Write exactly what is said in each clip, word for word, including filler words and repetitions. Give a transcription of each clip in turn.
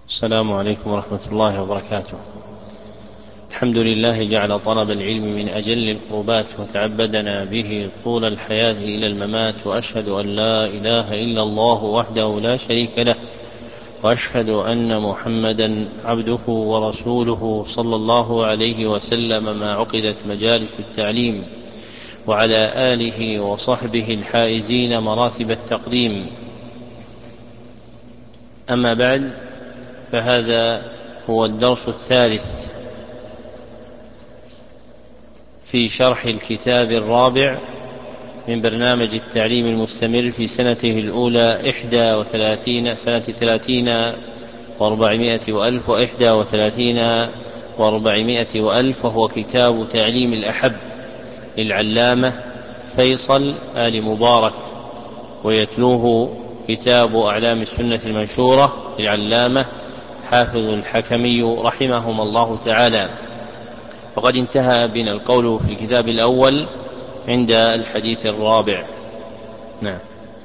السلام عليكم ورحمة الله وبركاته. الحمد لله جعل طلب العلم من أجل القربات وتعبدنا به طول الحياة إلى الممات، وأشهد أن لا إله إلا الله وحده لا شريك له، وأشهد أن محمدا عبده ورسوله صلى الله عليه وسلم ما عقدت مجالس التعليم، وعلى آله وصحبه الحائزين مراتب التقديم. أما بعد، فهذا هو الدرس الثالث في شرح الكتاب الرابع من برنامج التعليم المستمر في سنته الأولى إحدى وثلاثين سنة ثلاثين وأربعمائة وألف وإحدى وثلاثين وأربعمائة وألف، وهو كتاب تعليم الأحب للعلامة فيصل آل مبارك، ويتلوه كتاب أعلام السنة المنشورة للعلامة حافظ الحكمي رحمهم الله تعالى. وقد انتهى بنا القول في الكتاب الأول عند الحديث الرابع. نعم.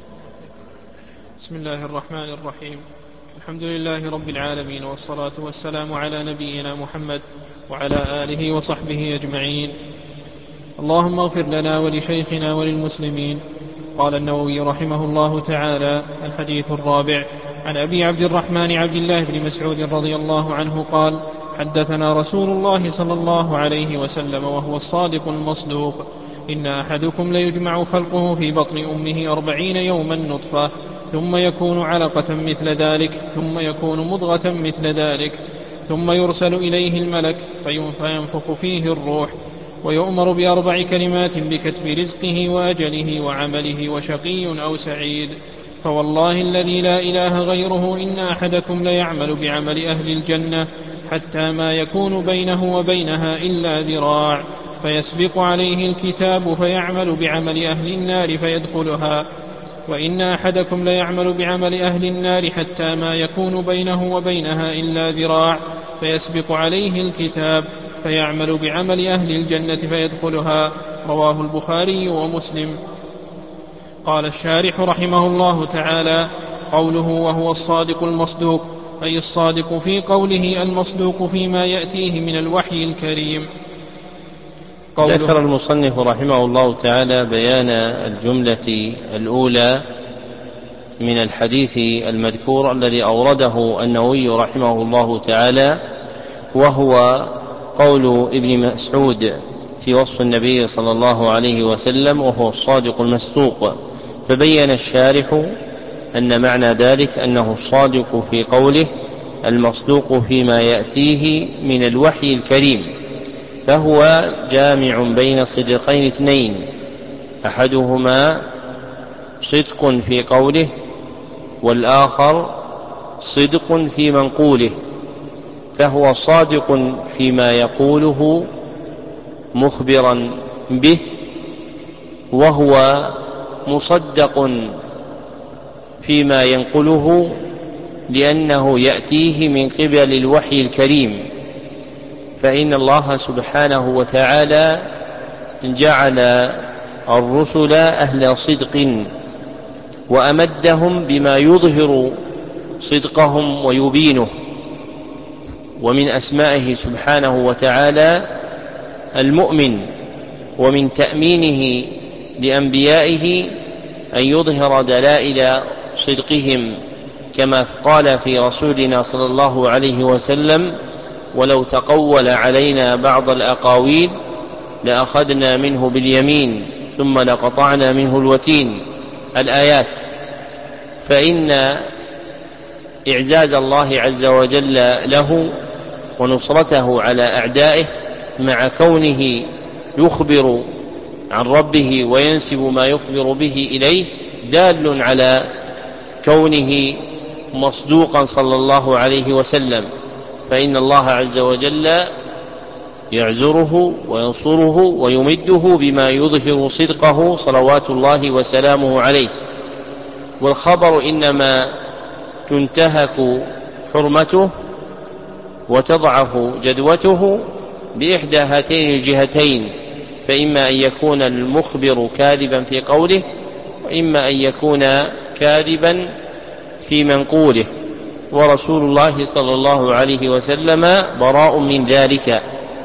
بسم الله الرحمن الرحيم. الحمد لله رب العالمين، والصلاة والسلام على نبينا محمد وعلى آله وصحبه أجمعين. اللهم اغفر لنا ولشيخنا وللمسلمين. قال النووي رحمه الله تعالى: الحديث الرابع عن أبي عبد الرحمن عبد الله بن مسعود رضي الله عنه قال: حدثنا رسول الله صلى الله عليه وسلم وهو الصادق المصدوق: إن أحدكم ليجمع خلقه في بطن أمه أربعين يوما نطفة، ثم يكون علقة مثل ذلك، ثم يكون مضغة مثل ذلك، ثم يرسل إليه الملك فينفخ فيه الروح، ويؤمر بأربع كلمات بكتب رزقه وأجله وعمله وشقي أو سعيد. فوالله الذي لا إله غيره إن أحدكم ليعمل بعمل أهل الجنة حتى ما يكون بينه وبينها إلا ذراع، فيسبق عليه الكتاب فيعمل بعمل أهل النار فيدخلها، وإن أحدكم ليعمل بعمل أهل النار حتى ما يكون بينه وبينها إلا ذراع، فيسبق عليه الكتاب فيعمل بعمل أهل الجنة فيدخلها. رواه البخاري ومسلم. قال الشارح رحمه الله تعالى: قوله وهو الصادق المصدوق، أي الصادق في قوله، المصدوق فيما يأتيه من الوحي الكريم. ذكر المصنف رحمه الله تعالى بيان الجملة الأولى من الحديث المذكور الذي أورده النووي رحمه الله تعالى، وهو قول ابن مسعود في وصف النبي صلى الله عليه وسلم وهو الصادق المصدوق. فبين الشارح أن معنى ذلك أنه الصادق في قوله، المصدوق فيما يأتيه من الوحي الكريم، فهو جامع بين صدقين اثنين: أحدهما صدق في قوله، والآخر صدق في منقوله. فهو صادق فيما يقوله مخبرا به، وهو مصدق فيما ينقله لأنه يأتيه من قبل الوحي الكريم. فإن الله سبحانه وتعالى جعل الرسل أهل صدق، وأمدهم بما يظهر صدقهم ويبينه. ومن أسمائه سبحانه وتعالى المؤمن، ومن تأمينه لأنبيائه أن يظهر دلائل صدقهم، كما قال في رسولنا صلى الله عليه وسلم: ولو تقول علينا بعض الأقاويل لأخذنا منه باليمين ثم لقطعنا منه الوتين. الآيات. فإن إعزاز الله عز وجل له ونصرته على أعدائه، مع كونه يخبر عن ربه وينسب ما يخبر به إليه، دال على كونه مصدوقا صلى الله عليه وسلم. فإن الله عز وجل يعزره وينصره ويمده بما يظهر صدقه صلوات الله وسلامه عليه. والخبر إنما تنتهك حرمته وتضعف جدوته بإحدى هاتين الجهتين: فإما أن يكون المخبر كاذبا في قوله، وإما أن يكون كاذبا في منقوله. ورسول الله صلى الله عليه وسلم براء من ذلك.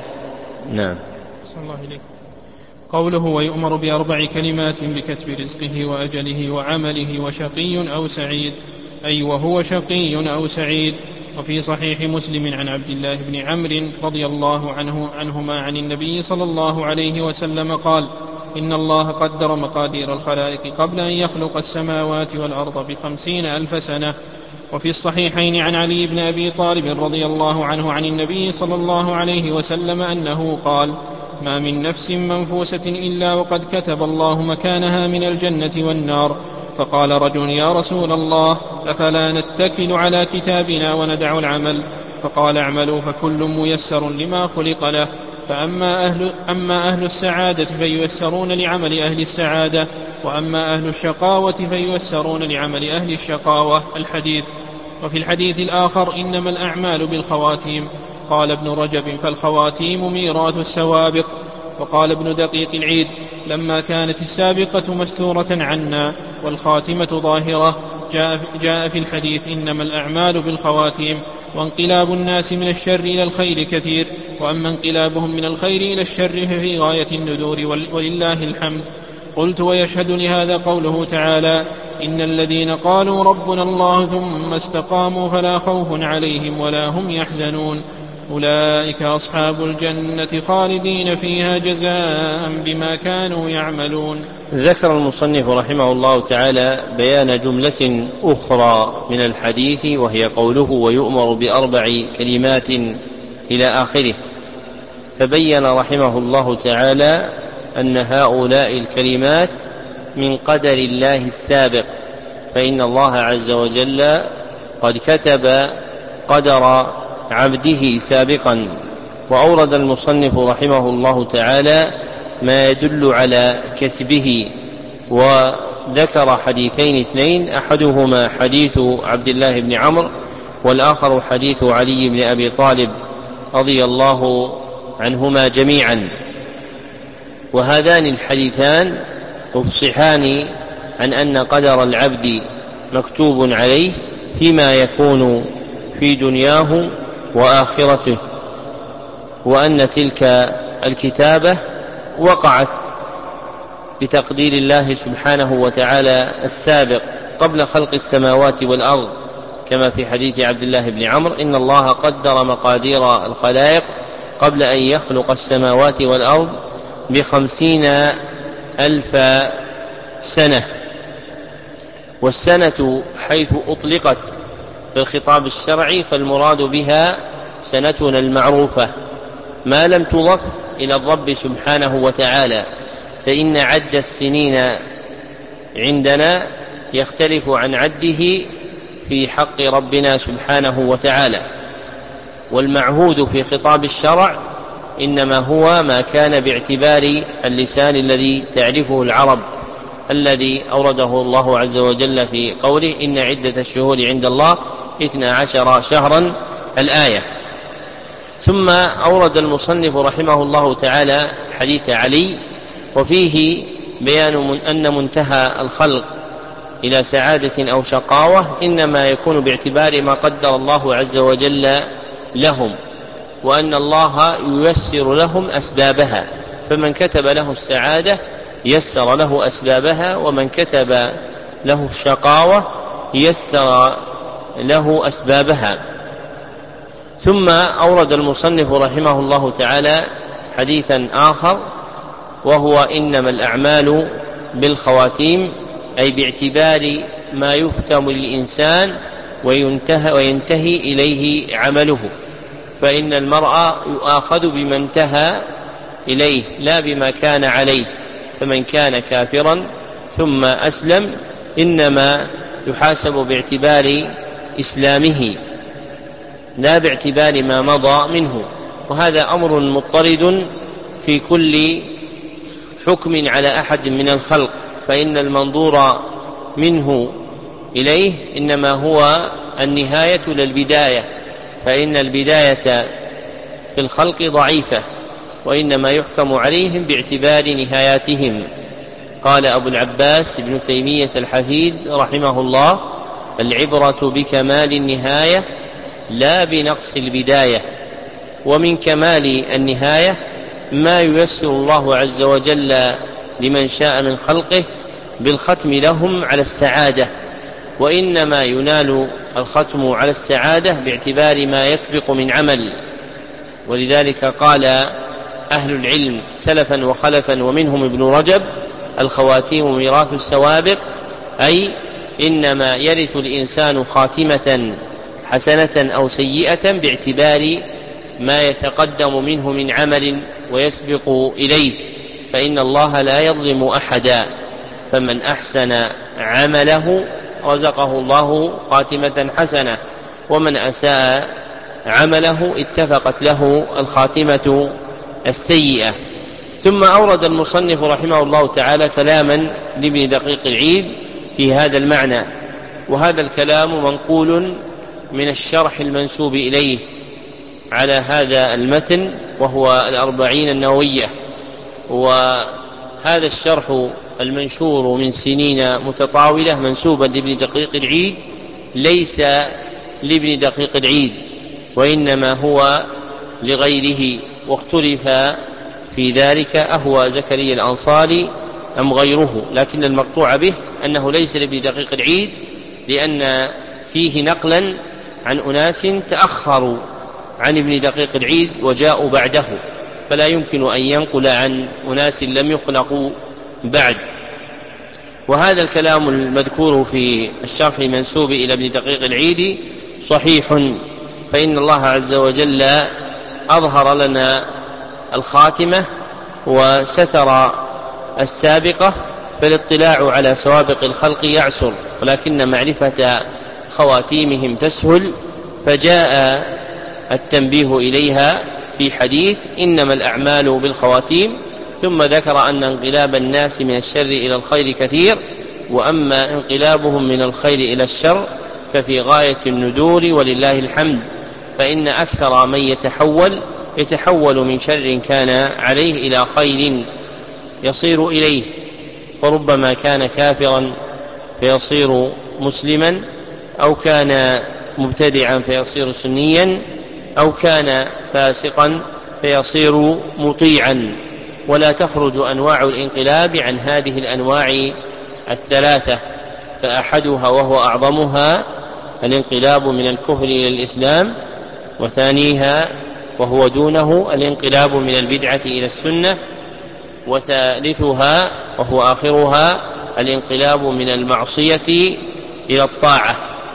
نعم. صلى الله عليه. قوله ويؤمر بأربع كلمات بكتب رزقه وأجله وعمله وشقي أو سعيد، أي وهو شقي أو سعيد. وفي صحيح مسلم عن عبد الله بن عمرو رضي الله عنه عنهما عن النبي صلى الله عليه وسلم قال: إن الله قدر مقادير الخلائق قبل أن يخلق السماوات والأرض بخمسين ألف سنة. وفي الصحيحين عن علي بن أبي طالب رضي الله عنه عن النبي صلى الله عليه وسلم أنه قال: ما من نفس منفوسة إلا وقد كتب الله مكانها من الجنة والنار. فقال رجل: يا رسول الله، أفلا نتكل على كتابنا وندع العمل؟ فقال: اعملوا فكل ميسر لما خلق له. فأما أهل, أما أهل السعادة فييسرون لعمل أهل السعادة، وأما أهل الشقاوة فييسرون لعمل أهل الشقاوة. الحديث. وفي الحديث الآخر: إنما الأعمال بالخواتيم. قال ابن رجب: فالخواتيم ميراث السوابق. وقال ابن دقيق العيد: لما كانت السابقة مستورة عنا والخاتمة ظاهرة جاء, جاء في الحديث: إنما الأعمال بالخواتيم. وانقلاب الناس من الشر إلى الخير كثير، وأما انقلابهم من الخير إلى الشر ففي غاية الندور، ولله الحمد. قلت: ويشهد لهذا قوله تعالى: إن الذين قالوا ربنا الله ثم استقاموا فلا خوف عليهم ولا هم يحزنون، أولئك أصحاب الجنة خالدين فيها جزاء بما كانوا يعملون. ذكر المصنف رحمه الله تعالى بيان جملة أخرى من الحديث، وهي قوله ويؤمر بأربع كلمات إلى آخره. فبين رحمه الله تعالى أن هؤلاء الكلمات من قدر الله السابق، فإن الله عز وجل قد كتب قدر عبده سابقا. وأورد المصنف رحمه الله تعالى ما يدل على كتبه، وذكر حديثين اثنين، أحدهما حديث عبد الله بن عمرو، والآخر حديث علي بن أبي طالب رضي الله عنهما جميعا. وهذان الحديثان يفصحان عن أن قدر العبد مكتوب عليه فيما يكون في دنياه وآخرته، وأن تلك الكتابة وقعت بتقدير الله سبحانه وتعالى السابق قبل خلق السماوات والأرض، كما في حديث عبد الله بن عمرو: إن الله قدر مقادير الخلائق قبل أن يخلق السماوات والأرض بخمسين ألف سنة. والسنة حيث أطلقت في الخطاب الشرعي فالمراد بها سنتنا المعروفة، ما لم تضف إلى الرب سبحانه وتعالى، فإن عد السنين عندنا يختلف عن عده في حق ربنا سبحانه وتعالى. والمعهود في خطاب الشرع إنما هو ما كان باعتبار اللسان الذي تعرفه العرب، الذي أورده الله عز وجل في قوله: إن عدة الشهور عند الله اثنا عشر شهرا، الآية. ثم أورد المصنف رحمه الله تعالى حديث علي، وفيه بيان من أن منتهى الخلق إلى سعادة أو شقاوة إنما يكون باعتبار ما قدر الله عز وجل لهم، وأن الله ييسر لهم أسبابها، فمن كتب له السعادة يسر له أسبابها، ومن كتب له الشقاوة يسر له أسبابها. ثم أورد المصنف رحمه الله تعالى حديثا آخر، وهو إنما الأعمال بالخواتيم، أي باعتبار ما يختم للإنسان وينتهي, وينتهي إليه عمله، فإن المرء يؤاخذ بما انتهى إليه لا بما كان عليه. فمن كان كافرا ثم أسلم إنما يحاسب باعتبار إسلامه لا باعتبار ما مضى منه، وهذا أمر مضطرد في كل حكم على أحد من الخلق، فإن المنظور منه إليه إنما هو النهاية للبداية، فإن البداية في الخلق ضعيفة، وإنما يحكم عليهم باعتبار نهاياتهم. قال أبو العباس ابن تيمية الحفيد رحمه الله: العبرة بكمال النهاية لا بنقص البداية. ومن كمال النهاية ما ييسر الله عز وجل لمن شاء من خلقه بالختم لهم على السعادة، وإنما ينال الختم على السعادة باعتبار ما يسبق من عمل. ولذلك قال أهل العلم سلفا وخلفا ومنهم ابن رجب: الخواتيم ميراث السوابق، أي إنما يرث الإنسان خاتمة حسنة أو سيئة باعتبار ما يتقدم منه من عمل ويسبق إليه، فإن الله لا يظلم أحدا، فمن أحسن عمله رزقه الله خاتمة حسنة، ومن أساء عمله اتفقت له الخاتمة السيئة. ثم أورد المصنف رحمه الله تعالى كلاما لابن دقيق العيد في هذا المعنى، وهذا الكلام منقول من الشرح المنسوب إليه على هذا المتن وهو الأربعين النووية. وهذا الشرح المنشور من سنين متطاولة منسوبا لابن دقيق العيد ليس لابن دقيق العيد، وإنما هو لغيره، واختلف في ذلك أهو زكريا الأنصاري أم غيره، لكن المقطوع به أنه ليس لابن دقيق العيد، لأن فيه نقلا عن أناس تأخروا عن ابن دقيق العيد وجاءوا بعده، فلا يمكن أن ينقل عن أناس لم يخلقوا بعد. وهذا الكلام المذكور في الشرح المنسوب إلى ابن دقيق العيد صحيح، فإن الله عز وجل أظهر لنا الخاتمة وستر السابقة، فالاطلاع على سوابق الخلق يعسر، ولكن معرفة خواتيمهم تسهل، فجاء التنبيه إليها في حديث إنما الأعمال بالخواتيم، ثم ذكر أن انقلاب الناس من الشر إلى الخير كثير، وأما انقلابهم من الخير إلى الشر ففي غاية الندور ولله الحمد، فإن أكثر من يتحول يتحول من شر كان عليه إلى خير يصير إليه، فربما كان كافرا فيصير مسلما، أو كان مبتدعا فيصير سنيا، أو كان فاسقا فيصير مطيعا. ولا تخرج أنواع الانقلاب عن هذه الأنواع الثلاثة، فأحدها وهو أعظمها الانقلاب من الكفر إلى الإسلام، وثانيها وهو دونه الانقلاب من البدعة إلى السنة، وثالثها وهو آخرها الانقلاب من المعصية إلى الطاعة.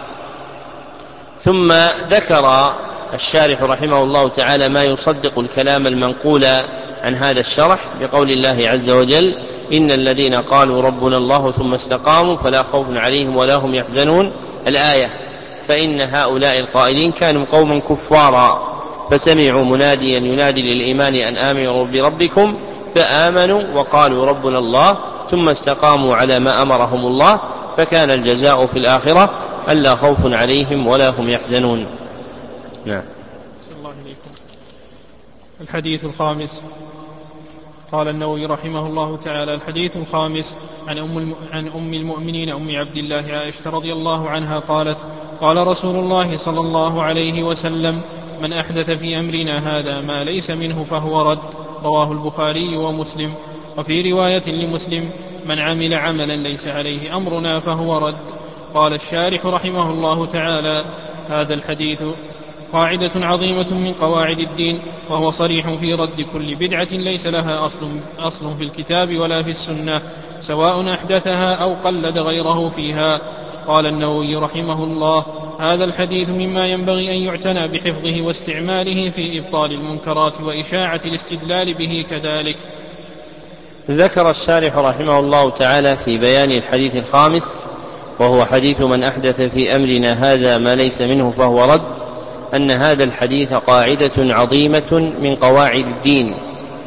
ثم ذكر الشارح رحمه الله تعالى ما يصدق الكلام المنقول عن هذا الشرح بقول الله عز وجل: إن الذين قالوا ربنا الله ثم استقاموا فلا خوف عليهم ولا هم يحزنون، الآية. فإن هؤلاء القائلين كانوا قوما كفارا فسمعوا مناديا ينادي للإيمان أن آمنوا بربكم فآمنوا وقالوا ربنا الله ثم استقاموا على ما أمرهم الله، فكان الجزاء في الآخرة ألا خوف عليهم ولا هم يحزنون. نعم. الله إليكم. الحديث الخامس. قال النووي رحمه الله تعالى: الحديث الخامس عن أم, عن أم المؤمنين أم عبد الله عائشة رضي الله عنها قالت: قال رسول الله صلى الله عليه وسلم: من أحدث في أمرنا هذا ما ليس منه فهو رد. رواه البخاري ومسلم. وفي رواية لمسلم: من عمل عملا ليس عليه أمرنا فهو رد. قال الشارح رحمه الله تعالى: هذا الحديث قاعدة عظيمة من قواعد الدين، وهو صريح في رد كل بدعة ليس لها أصل, أصل في الكتاب ولا في السنة، سواء أحدثها أو قلد غيره فيها. قال النووي رحمه الله: هذا الحديث مما ينبغي أن يعتنى بحفظه واستعماله في إبطال المنكرات وإشاعة الاستدلال به كذلك. ذكر الشارح رحمه الله تعالى في بيان الحديث الخامس وهو حديث من أحدث في أمرنا هذا ما ليس منه فهو رد، أن هذا الحديث قاعدة عظيمة من قواعد الدين،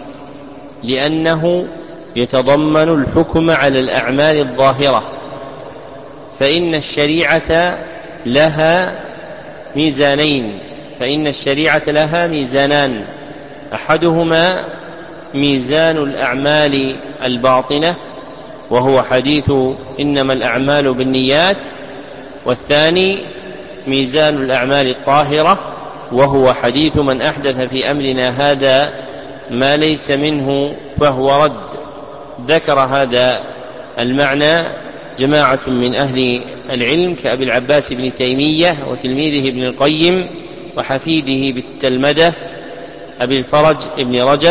لأنه يتضمن الحكم على الأعمال الظاهرة، فإن الشريعة لها ميزانين فإن الشريعة لها ميزانان، أحدهما ميزان الأعمال الباطنة وهو حديث إنما الأعمال بالنيات، والثاني ميزان الأعمال الطاهرة، وهو حديث من أحدث في أمرنا هذا ما ليس منه فهو رد. ذكر هذا المعنى جماعة من أهل العلم كأبي العباس بن تيمية وتلميذه ابن القيم وحفيده بالتلمذة أبي الفرج ابن رجب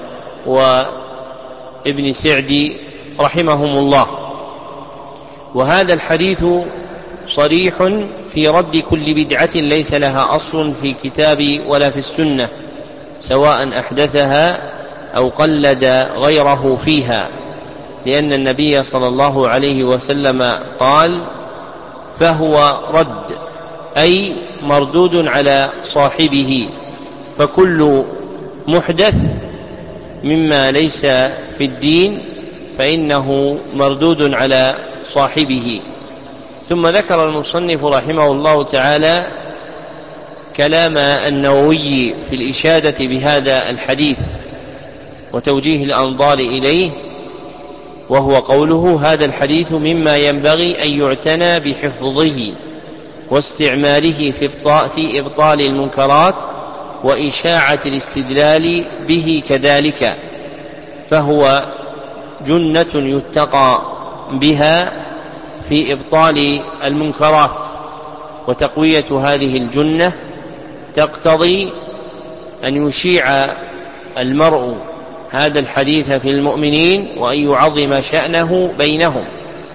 وابن سعدي رحمهم الله. وهذا الحديث صريح في رد كل بدعة ليس لها أصل في الكتاب ولا في السنة، سواء أحدثها أو قلد غيره فيها، لأن النبي صلى الله عليه وسلم قال: فهو رد، أي مردود على صاحبه. فكل محدث مما ليس في الدين فإنه مردود على صاحبه. ثم ذكر المصنف رحمه الله تعالى كلام النووي في الإشادة بهذا الحديث وتوجيه الأنظار إليه، وهو قوله: هذا الحديث مما ينبغي أن يعتنى بحفظه واستعماله في إبطال المنكرات وإشاعة الاستدلال به كذلك، فهو جنة يتقى بها في إبطال المنكرات. وتقوية هذه الجنة تقتضي أن يشيع المرء هذا الحديث في المؤمنين وأن يعظم شأنه بينهم.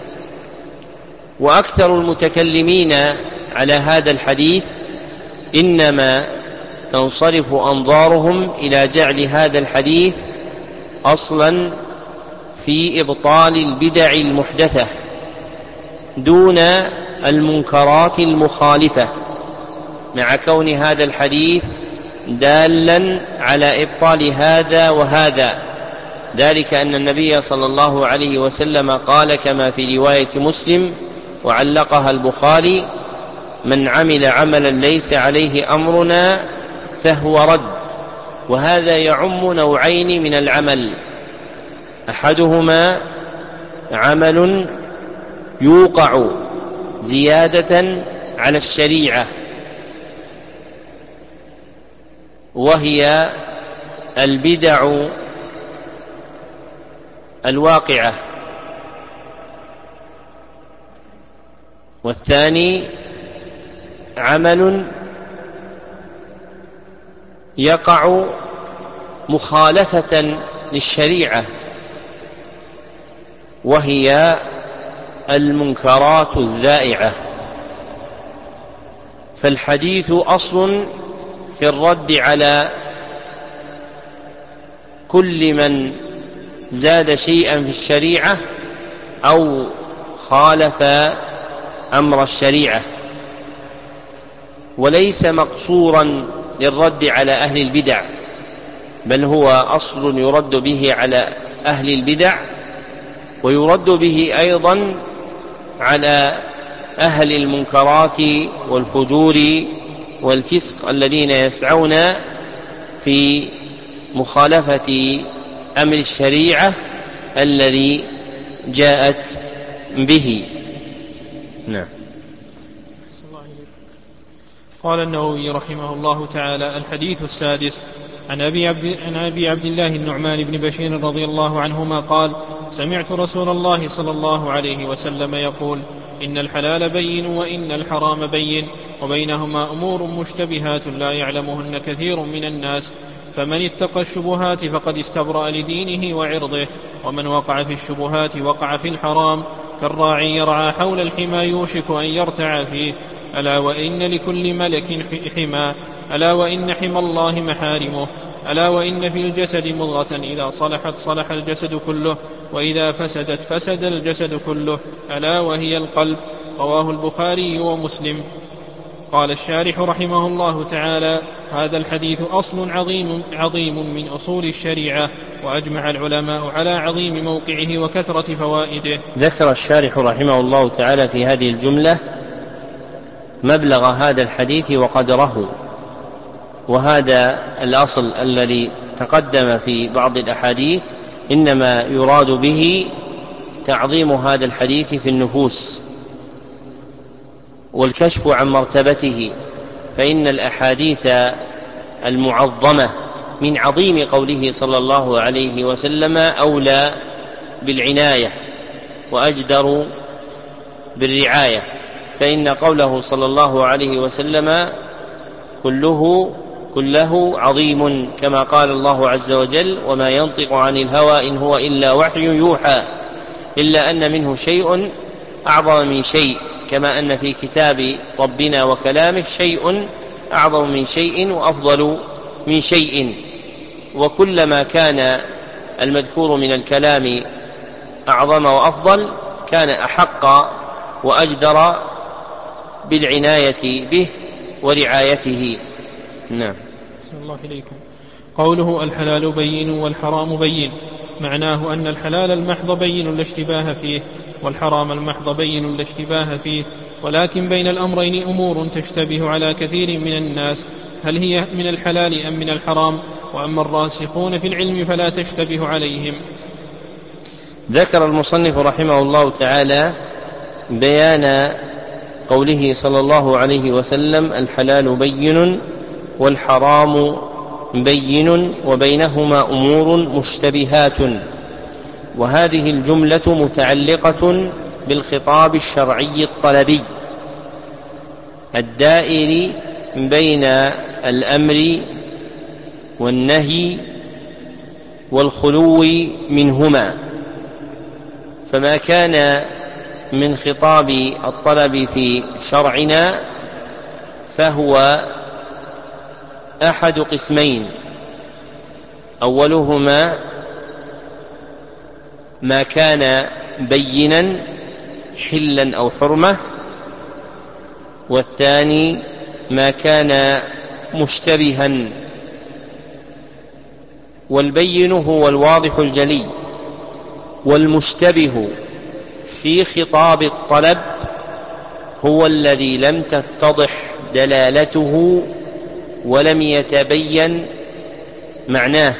وأكثر المتكلمين على هذا الحديث إنما تنصرف أنظارهم إلى جعل هذا الحديث أصلا في إبطال البدع المحدثة دون المنكرات المخالفة، مع كون هذا الحديث دالا على إبطال هذا وهذا، ذلك أن النبي صلى الله عليه وسلم قال كما في رواية مسلم وعلقها البخاري: من عمل عملا ليس عليه أمرنا فهو رد. وهذا يعم نوعين من العمل: أحدهما عمل يوقع زيادة على الشريعة، وهي البدع الواقعة، والثاني عمل يقع مخالفة للشريعة، وهي المنكرات الذائعة. فالحديث أصل في الرد على كل من زاد شيئا في الشريعة أو خالف أمر الشريعة، وليس مقصورا للرد على أهل البدع، بل هو أصل يرد به على أهل البدع، ويرد به أيضا على أهل المنكرات والفجور والفسق الذين يسعون في مخالفة أمر الشريعة الذي جاءت به. نعم. قال النووي رحمه الله تعالى: الحديث السادس عن أبي عبد, عن أبي عبد الله النعمان بن بشير رضي الله عنهما قال: سمعت رسول الله صلى الله عليه وسلم يقول: إن الحلال بين وإن الحرام بين وبينهما أمور مشتبهات لا يعلمهن كثير من الناس، فمن اتقى الشبهات فقد استبرأ لدينه وعرضه، ومن وقع في الشبهات وقع في الحرام، كالراعي يرعى حول الحمى يوشك أن يرتع فيه. ألا وإن لكل ملك حمى، ألا وإن حمى الله محارمه، ألا وإن في الجسد مضغة إذا صلحت صلح الجسد كله، وإذا فسدت فسد الجسد كله، ألا وهي القلب. رواه البخاري ومسلم. قال الشارح رحمه الله تعالى: هذا الحديث أصل عظيم, عظيم من أصول الشريعة، وأجمع العلماء على عظيم موقعه وكثرة فوائده. ذكر الشارح رحمه الله تعالى في هذه الجملة مبلغ هذا الحديث وقدره، وهذا الأصل الذي تقدم في بعض الأحاديث إنما يراد به تعظيم هذا الحديث في النفوس، والكشف عن مرتبته، فإن الأحاديث المعظمة من عظيم قوله صلى الله عليه وسلم أولى بالعناية وأجدر بالرعاية، فإن قوله صلى الله عليه وسلم كله كله عظيم، كما قال الله عز وجل: وما ينطق عن الهوى إن هو إلا وحي يوحى، إلا أن منه شيء أعظم من شيء، كما أن في كتاب ربنا وكلامه شيء أعظم من شيء وأفضل من شيء، وكلما كان المذكور من الكلام أعظم وأفضل كان أحق وأجدر بالعناية به ورعايته. نعم. بسم الله إليكم. قوله الحلال بين والحرام بين، معناه أن الحلال المحض بين لا اشتباه فيه، والحرام المحض بين لا اشتباه فيه، ولكن بين الأمرين أمور تشتبه على كثير من الناس، هل هي من الحلال أم من الحرام؟ وأما الراسخون في العلم فلا تشتبه عليهم. ذكر المصنف رحمه الله تعالى بيان قوله صلى الله عليه وسلم: الحلال بين والحرام بين وبينهما أمور مشتبهات، وهذه الجملة متعلقة بالخطاب الشرعي الطلبي الدائر بين الأمر والنهي والخلو منهما، فما كان من خطاب الطلب في شرعنا فهو أحد قسمين: أولهما ما كان بينا حلا أو حرمة، والثاني ما كان مشتبها. والبين هو الواضح الجلي، والمشتبه في خطاب الطلب هو الذي لم تتضح دلالته ولم يتبين معناه،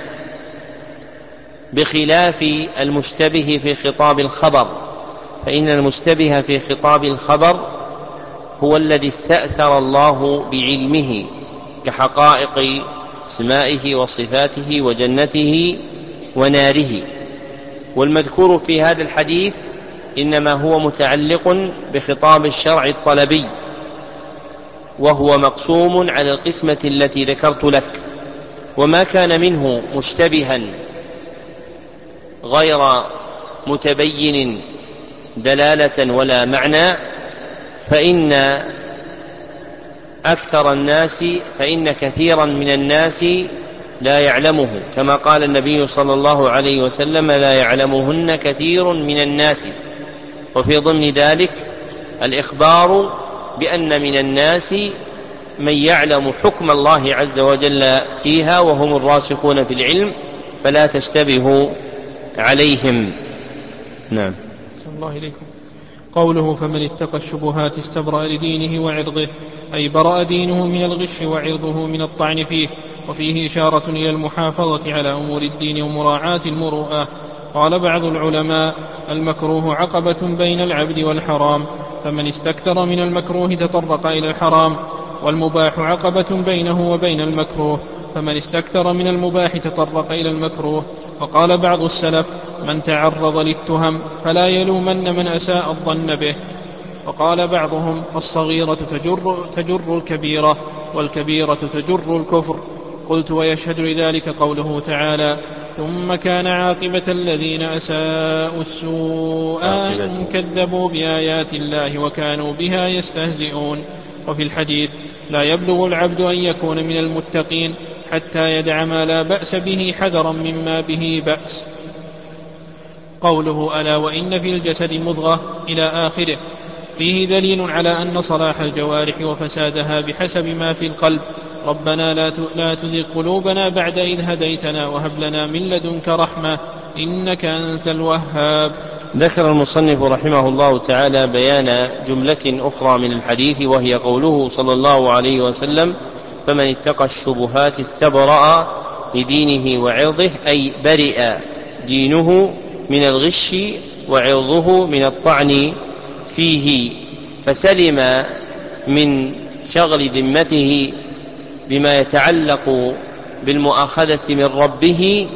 بخلاف المشتبه في خطاب الخبر، فإن المشتبه في خطاب الخبر هو الذي استأثر الله بعلمه كحقائق اسمائه وصفاته وجنته وناره. والمذكور في هذا الحديث إنما هو متعلق بخطاب الشرع الطلبي، وهو مقسوم على القسمة التي ذكرت لك. وما كان منه مشتبها غير متبين دلالة ولا معنى فإن أكثر الناس فإن كثيرا من الناس لا يعلمه، كما قال النبي صلى الله عليه وسلم: لا يعلمهن كثير من الناس. وفي ضمن ذلك الإخبار بأن من الناس من يعلم حكم الله عز وجل فيها وهم الراسخون في العلم، فلا تشتبه عليهم. نعم. صلى الله إليكم. قوله فمن اتقى الشبهات استبرأ لدينه وعرضه، أي برأ دينه من الغش وعرضه من الطعن فيه، وفيه إشارة إلى المحافظة على أمور الدين ومراعاة المروءة. قال بعض العلماء: المكروه عقبة بين العبد والحرام، فمن استكثر من المكروه تطرق إلى الحرام، والمباح عقبة بينه وبين المكروه، فمن استكثر من المباح تطرق إلى المكروه. وقال بعض السلف: من تعرض للتهم فلا يلومن من أساء الظن به. وقال بعضهم: الصغيرة تجر, تجر الكبيرة، والكبيرة تجر الكفر. قلت: ويشهد لذلك قوله تعالى: ثم كان عاقبة الذين أساءوا السوء أن كذبوا بآيات الله وكانوا بها يستهزئون. وفي الحديث: لا يبلغ العبد أن يكون من المتقين حتى يدع ما لا بأس به حذرا مما به بأس. قوله: ألا وإن في الجسد مضغة إلى آخره، فيه دليل على أن صلاح الجوارح وفسادها بحسب ما في القلب. ربنا لا تزغ قلوبنا بعد إذ هديتنا وهب لنا من لدنك رحمة إنك أنت الوهاب. ذكر المصنف رحمه الله تعالى بيان جملة أخرى من الحديث، وهي قوله صلى الله عليه وسلم: فمن اتقى الشبهات استبرأ لدينه وعرضه، أي برئ دينه من الغش، وعرضه من الطعن فيه، فسلم من شغل ذمته بما يتعلق بالمؤاخذة من ربه،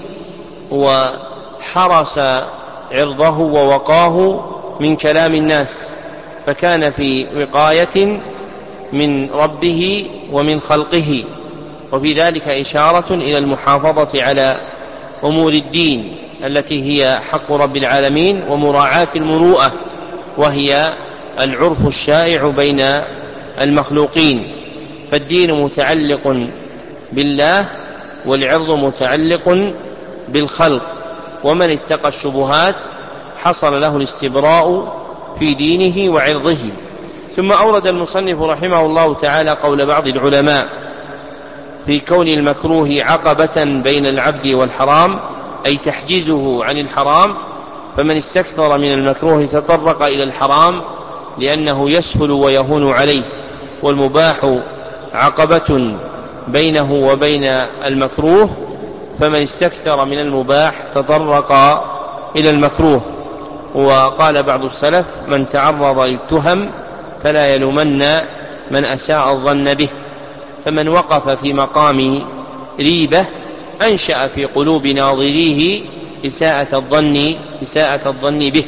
وحرس عرضه ووقاه من كلام الناس، فكان في وقاية من ربه ومن خلقه. وفي ذلك إشارة إلى المحافظة على أمور الدين التي هي حق رب العالمين، ومراعاة المروءة وهي العرف الشائع بين المخلوقين. فالدين متعلق بالله والعرض متعلق بالخلق، ومن اتقى الشبهات حصل له الاستبراء في دينه وعرضه. ثم أورد المصنف رحمه الله تعالى قول بعض العلماء في كون المكروه عقبة بين العبد والحرام، أي تحجزه عن الحرام، فمن استكثر من المكروه تطرق إلى الحرام لأنه يسهل ويهون عليه، والمباح عقبة بينه وبين المكروه، فمن استكثر من المباح تطرق إلى المكروه. وقال بعض السلف: من تعرض للتهم فلا يلومن من أساء الظن به. فمن وقف في مقام ريبة أنشأ في قلوب ناظريه إساءة الظن إساءة الظن به.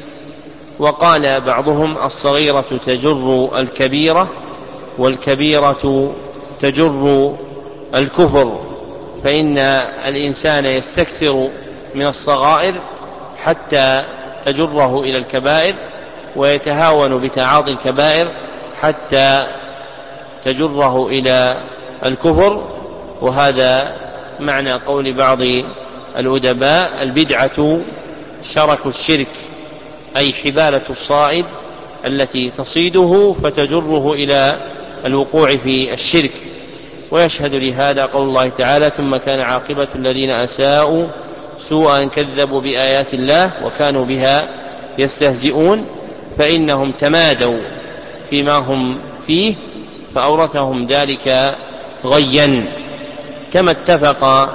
وقال بعضهم: الصغيرة تجر الكبيرة، والكبيرة تجر الكفر، فإن الإنسان يستكثر من الصغائر حتى تجره إلى الكبائر، ويتهاون بتعاطي الكبائر حتى تجره إلى الكفر. وهذا معنى قول بعض الأدباء: البدعة شرك الشرك، أي حبالة الصائد التي تصيده فتجره إلى الوقوع في الشرك. ويشهد لهذا قول الله تعالى: ثم كان عاقبة الذين أساءوا سوءا كذبوا بآيات الله وكانوا بها يستهزئون، فإنهم تمادوا فيما هم فيه فأورثهم ذلك غيا. كما اتفق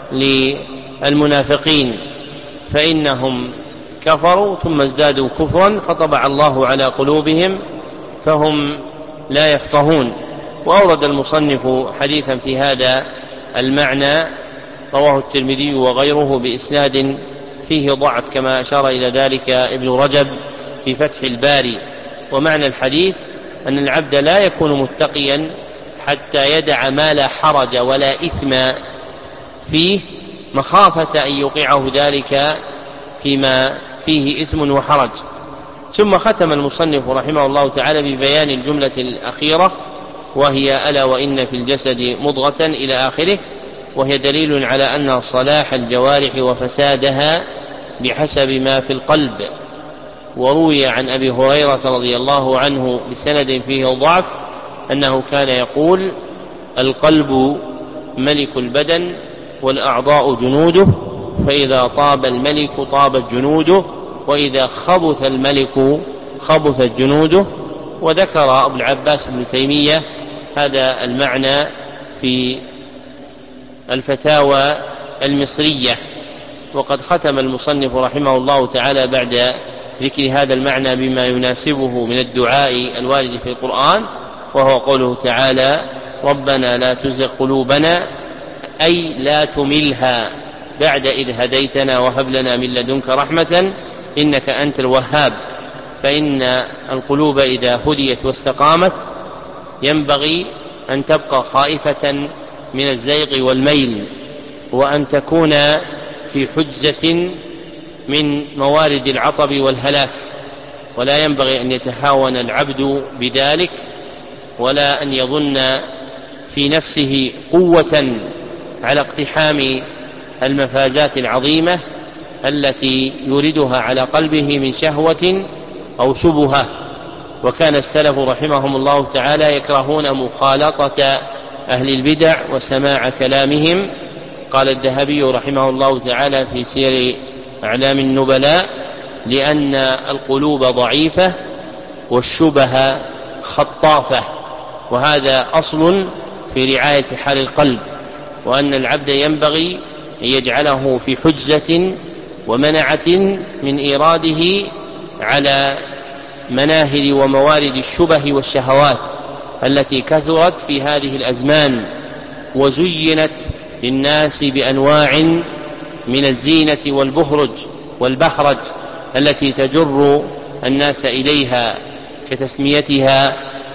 للمنافقين، فإنهم كفروا ثم ازدادوا كفرا فطبع الله على قلوبهم فهم لا يفقهون. وأورد المصنف حديثا في هذا المعنى رواه الترمذي وغيره بإسناد فيه ضعف، كما أشار إلى ذلك ابن رجب في فتح الباري. ومعنى الحديث أن العبد لا يكون متقيا حتى يدع ما لا حرج ولا إثم فيه، مخافة أن يوقعه ذلك فيما فيه إثم وحرج. ثم ختم المصنف رحمه الله تعالى ببيان الجملة الأخيرة، وهي: ألا وإن في الجسد مضغة، إلى آخره، وهي دليل على أن صلاح الجوارح وفسادها بحسب ما في القلب. وروي عن أبي هريرة رضي الله عنه بسند فيه ضعف أنه كان يقول: القلب ملك البدن والأعضاء جنوده، فإذا طاب الملك طابت جنوده، وإذا خبث الملك خبثت جنوده. وذكر أبو العباس بن تيمية هذا المعنى في الفتاوى المصرية. وقد ختم المصنف رحمه الله تعالى بعد ذكر هذا المعنى بما يناسبه من الدعاء الوارد في القرآن، وهو قوله تعالى: ربنا لا تزغ قلوبنا، أي لا تملها بعد إذ هديتنا وهب لنا من لدنك رحمة إنك أنت الوهاب. فإن القلوب إذا هديت واستقامت ينبغي أن تبقى خائفة من الزيغ والميل، وأن تكون في حجزة من موارد العطب والهلاك، ولا ينبغي أن يتهاون العبد بذلك، ولا أن يظن في نفسه قوة على اقتحام المفازات العظيمة التي يوردها على قلبه من شهوة أو شبهة. وكان السلف رحمهم الله تعالى يكرهون مخالطة أهل البدع وسماع كلامهم. قال الذهبي رحمه الله تعالى في سير أعلام النبلاء: لأن القلوب ضعيفة والشبه خطافة. وهذا أصل في رعاية حال القلب، وأن العبد ينبغي أن يجعله في حجزة ومنعة من إيراده على مناهل وموارد الشبه والشهوات، التي كثرت في هذه الأزمان وزينت للناس بأنواع من الزينة والبهرج والبهرج التي تجر الناس إليها، كتسميتها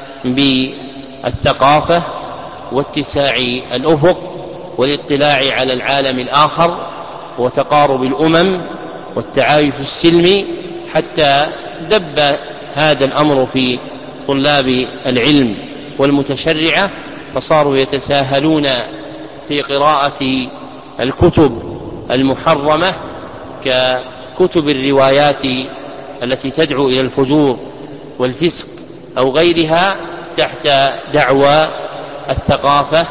بالثقافة واتساع الأفق والاطلاع على العالم الآخر وتقارب الأمم والتعايش السلمي، حتى دب هذا الأمر في طلاب العلم والمتشرعة، فصاروا يتساهلون في قراءة الكتب المحرمة ككتب الروايات التي تدعو إلى الفجور والفسق أو غيرها، تحت دعوى الثقافة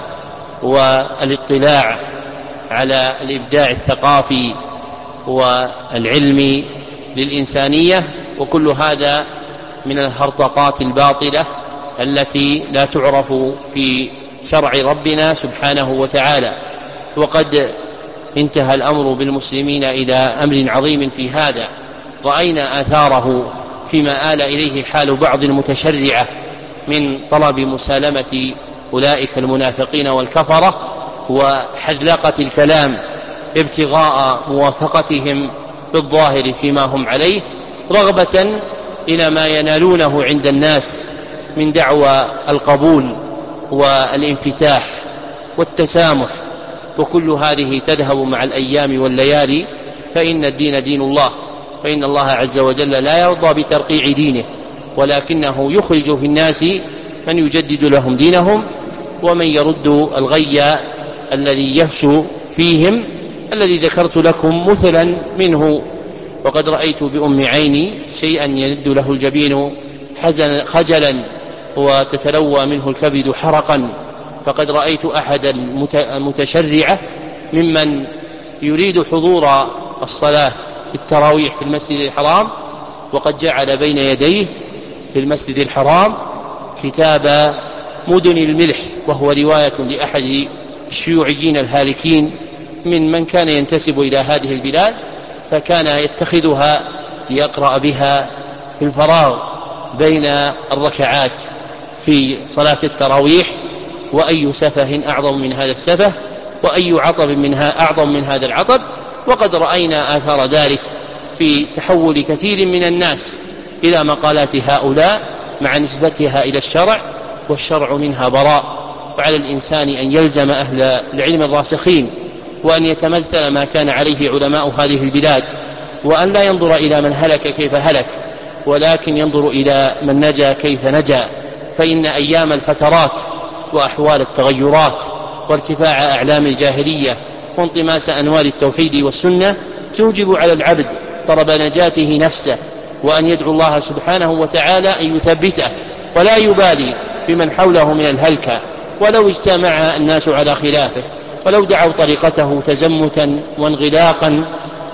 والاطلاع على الإبداع الثقافي والعلمي للإنسانية. وكل هذا من الهرطقات الباطلة التي لا تعرف في شرع ربنا سبحانه وتعالى. وقد انتهى الأمر بالمسلمين إلى أمر عظيم في هذا، رأينا آثاره فيما آل إليه حال بعض المتشرعة من طلب مسالمة أولئك المنافقين والكفرة وحذلقة الكلام ابتغاء موافقتهم في الظاهر فيما هم عليه، رغبة إلى ما ينالونه عند الناس من دعوى القبول والانفتاح والتسامح. وكل هذه تذهب مع الأيام والليالي، فإن الدين دين الله، فإن الله عز وجل لا يرضى بترقيع دينه، ولكنه يخرج في الناس من يجدد لهم دينهم ومن يرد الغي الذي يفشو فيهم، الذي ذكرت لكم مثلا منه. وقد رأيت بأم عيني شيئا يلد له الجبين خجلا وتتلوى منه الكبد حرقا. فقد رأيت أحد المتشرعة ممن يريد حضور الصلاة التراويح في المسجد الحرام، وقد جعل بين يديه في المسجد الحرام كتاب مدن الملح، وهو رواية لأحد الشيوعيين الهالكين من من كان ينتسب إلى هذه البلاد، فكان يتخذها ليقرأ بها في الفراغ بين الركعات في صلاة التراويح. وأي سفه أعظم من هذا السفه، وأي عطب منها أعظم من هذا العطب. وقد رأينا آثار ذلك في تحول كثير من الناس إلى مقالات هؤلاء مع نسبتها إلى الشرع، والشرع منها براء. وعلى الإنسان أن يلزم أهل العلم الراسخين، وأن يتمثل ما كان عليه علماء هذه البلاد، وأن لا ينظر إلى من هلك كيف هلك، ولكن ينظر إلى من نجا كيف نجا. فإن أيام الفترات وأحوال التغيرات وارتفاع أعلام الجاهلية وانطماس أنوار التوحيد والسنة توجب على العبد طلب نجاته نفسه، وأن يدعو الله سبحانه وتعالى أن يثبته، ولا يبالي بمن حوله من الهلكة ولو اجتمع الناس على خلافه، ولو دعوا طريقته تزمتا وانغلاقا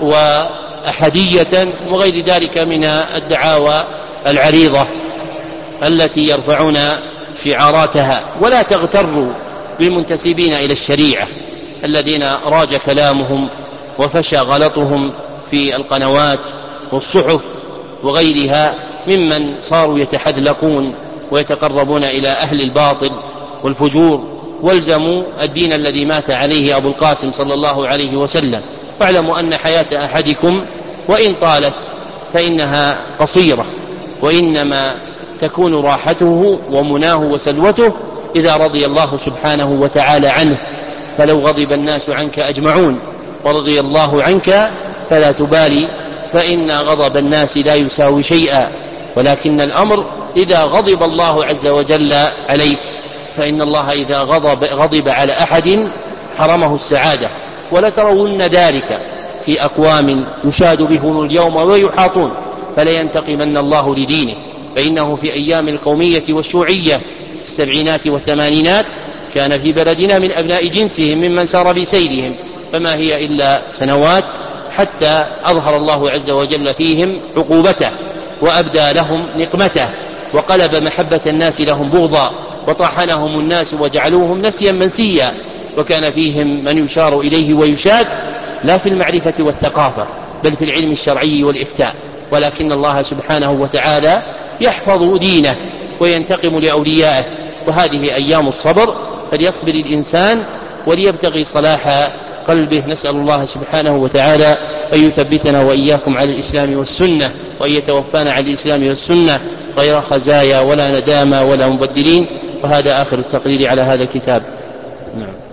وأحدية وغير ذلك من الدعاوى العريضة التي يرفعون شعاراتها. ولا تغتروا بالمنتسبين إلى الشريعة الذين راج كلامهم وفشى غلطهم في القنوات والصحف وغيرها، ممن صاروا يتحدلقون ويتقربون إلى أهل الباطل والفجور. والزموا الدين الذي مات عليه أبو القاسم صلى الله عليه وسلم. واعلموا أن حياة أحدكم وإن طالت فإنها قصيرة، وإنما تكون راحته ومناه وسلوته إذا رضي الله سبحانه وتعالى عنه. فلو غضب الناس عنك أجمعون ورضي الله عنك فلا تبالي، فإن غضب الناس لا يساوي شيئا، ولكن الأمر إذا غضب الله عز وجل عليك، فإن الله إذا غضب, غضب على أحد حرمه السعادة. ولترون ذلك في أقوام يشاد بهم اليوم ويحاطون، فلينتقمن الله لدينه. فإنه في أيام القومية والشيوعية في السبعينات والثمانينات كان في بلدنا من أبناء جنسهم ممن سار بسيرهم، فما هي إلا سنوات حتى أظهر الله عز وجل فيهم عقوبته وأبدى لهم نقمته، وقلب محبة الناس لهم بغضا، وطاحنهم الناس وجعلوهم نسيا منسيا. وكان فيهم من يشار إليه ويشاد لا في المعرفة والثقافة بل في العلم الشرعي والإفتاء. ولكن الله سبحانه وتعالى يحفظ دينه وينتقم لأوليائه، وهذه أيام الصبر، فليصبر الإنسان وليبتغي صلاح قلبه. نسأل الله سبحانه وتعالى أن يثبتنا وإياكم على الإسلام والسنة، وأن يتوفانا على الإسلام والسنة غير خزايا ولا ندامة ولا مبدلين. وهذا آخر التقرير على هذا الكتاب. نعم.